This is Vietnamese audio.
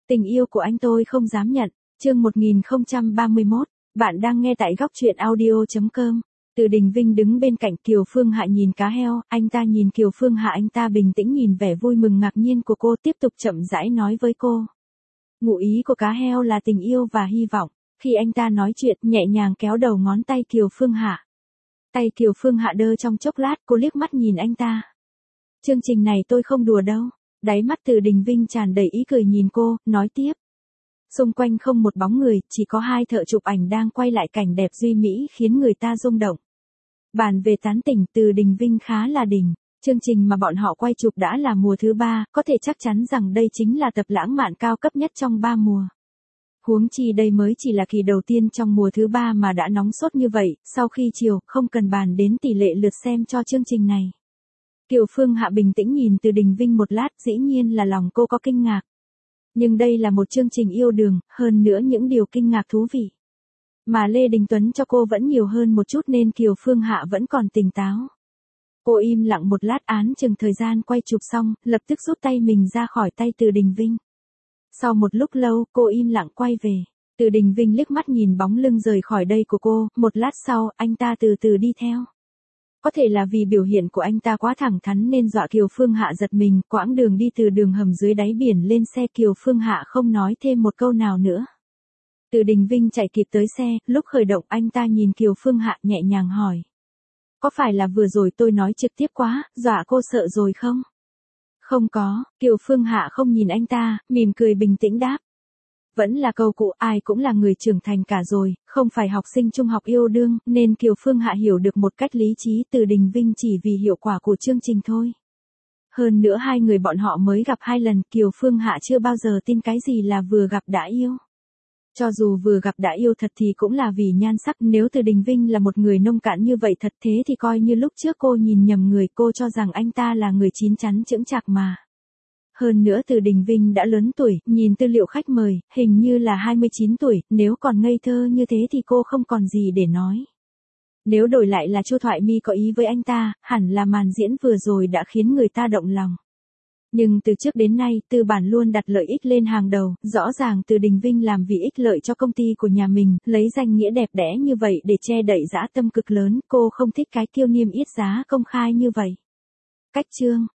Tình yêu của anh tôi không dám nhận. Chương 1031, bạn đang nghe tại góc truyện audio.com. Từ Đình Vinh đứng bên cạnh Kiều Phương Hạ nhìn cá heo, anh ta nhìn Kiều Phương Hạ, anh ta bình tĩnh nhìn vẻ vui mừng ngạc nhiên của cô, tiếp tục chậm rãi nói với cô. Ngụ ý của cá heo là tình yêu và hy vọng. Khi anh ta nói chuyện, nhẹ nhàng kéo đầu ngón tay Kiều Phương Hạ. Tay Kiều Phương Hạ đơ trong chốc lát, cô liếc mắt nhìn anh ta. Chương trình này tôi không đùa đâu. Đáy mắt Từ Đình Vinh tràn đầy ý cười nhìn cô, nói tiếp. Xung quanh không một bóng người, chỉ có hai thợ chụp ảnh đang quay lại cảnh đẹp duy mỹ khiến người ta rung động. Bàn về tán tỉnh, Từ Đình Vinh khá là đỉnh. Chương trình mà bọn họ quay chụp đã là mùa thứ 3, có thể chắc chắn rằng đây chính là tập lãng mạn cao cấp nhất trong 3 mùa. Huống chi đây mới chỉ là kỳ đầu tiên trong mùa thứ 3 mà đã nóng sốt như vậy, sau khi chiều, không cần bàn đến tỷ lệ lượt xem cho chương trình này. Kiều Phương Hạ bình tĩnh nhìn Từ Đình Vinh một lát, dĩ nhiên là lòng cô có kinh ngạc. Nhưng đây là một chương trình yêu đương, hơn nữa những điều kinh ngạc thú vị. Mà Lê Đình Tuấn cho cô vẫn nhiều hơn một chút nên Kiều Phương Hạ vẫn còn tỉnh táo. Cô im lặng một lát án chừng thời gian quay chụp xong, lập tức rút tay mình ra khỏi tay Từ Đình Vinh. Sau một lúc lâu, cô im lặng quay về. Từ Đình Vinh liếc mắt nhìn bóng lưng rời khỏi đây của cô, một lát sau, anh ta từ từ đi theo. Có thể là vì biểu hiện của anh ta quá thẳng thắn nên dọa Kiều Phương Hạ giật mình, quãng đường đi từ đường hầm dưới đáy biển lên xe Kiều Phương Hạ không nói thêm một câu nào nữa. Từ Đình Vinh chạy kịp tới xe, lúc khởi động anh ta nhìn Kiều Phương Hạ nhẹ nhàng hỏi. Có phải là vừa rồi tôi nói trực tiếp quá, dọa cô sợ rồi không? Không có, Kiều Phương Hạ không nhìn anh ta, mỉm cười bình tĩnh đáp. Vẫn là câu cụ, ai cũng là người trưởng thành cả rồi, không phải học sinh trung học yêu đương, nên Kiều Phương Hạ hiểu được một cách lý trí Từ Đình Vinh chỉ vì hiệu quả của chương trình thôi. Hơn nữa hai người bọn họ mới gặp 2 lần, Kiều Phương Hạ chưa bao giờ tin cái gì là vừa gặp đã yêu. Cho dù vừa gặp đã yêu thật thì cũng là vì nhan sắc, nếu Từ Đình Vinh là một người nông cạn như vậy thật thế thì coi như lúc trước cô nhìn nhầm người, cô cho rằng anh ta là người chín chắn chững chạc mà. Hơn nữa Từ Đình Vinh đã lớn tuổi, nhìn tư liệu khách mời, hình như là 29 tuổi, nếu còn ngây thơ như thế thì cô không còn gì để nói. Nếu đổi lại là Chu Thoại My có ý với anh ta, hẳn là màn diễn vừa rồi đã khiến người ta động lòng. Nhưng từ trước đến nay, Tư Bản luôn đặt lợi ích lên hàng đầu, rõ ràng Từ Đình Vinh làm vì ích lợi cho công ty của nhà mình, lấy danh nghĩa đẹp đẽ như vậy để che đậy dã tâm cực lớn, cô không thích cái kiêu niêm yết giá công khai như vậy. Cách chương